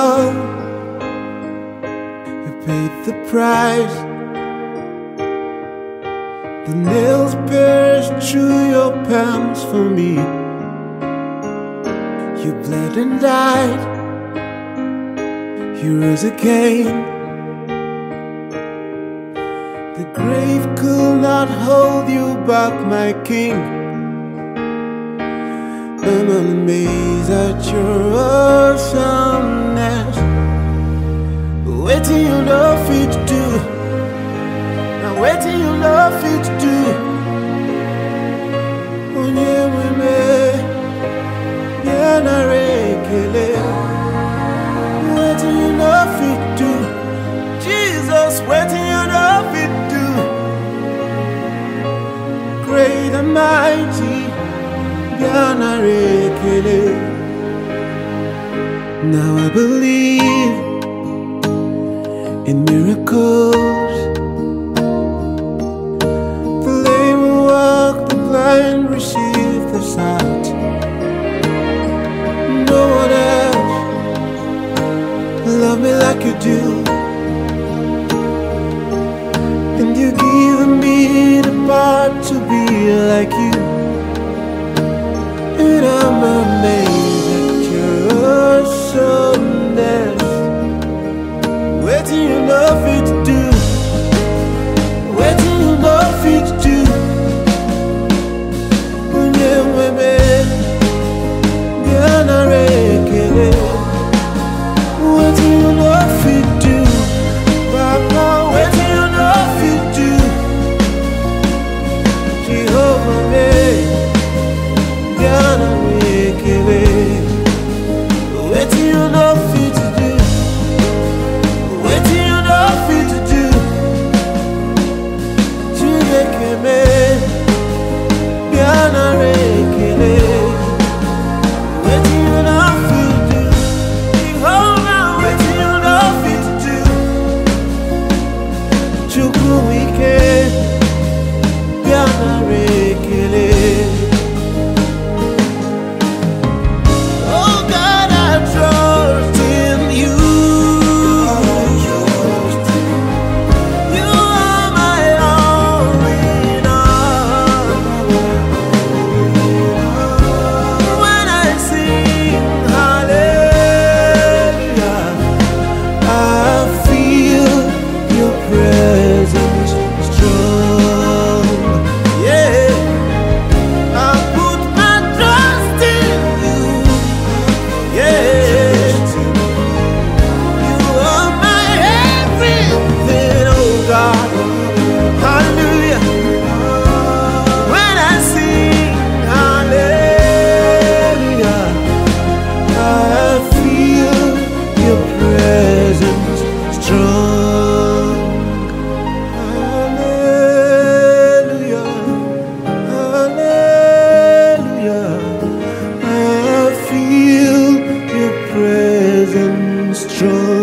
all. You paid the price. The nails pierced through your palms for me. You bled and died. You rose again. The grave could not hold you back, my king. I'm amazed at your awesomeness. Waiting you know fit to do. Now waiting you know fit to do. Onye weme, yana rekele. Waiting you know fit to do. Jesus, waiting you know fit to do. Great and mighty. Now I believe in miracles. The lame walk, the blind receive the sight. No one else love me like you do. And you give me the power to be like you. And I'm amazed at your awesomeness. Waiting you know fit to do. Waiting you know fit to do. Unye weme, yana rekele. Waiting you know fit to do. Papa, waiting you know fit to do. Jehovah me. Waiting you know fit to do. Waiting you know fit to do. Chideke me, yana rekele. Waiting you know fit to do. Jehovah, waiting you know fit to do. Chukwu wike, yana rekele. Strong.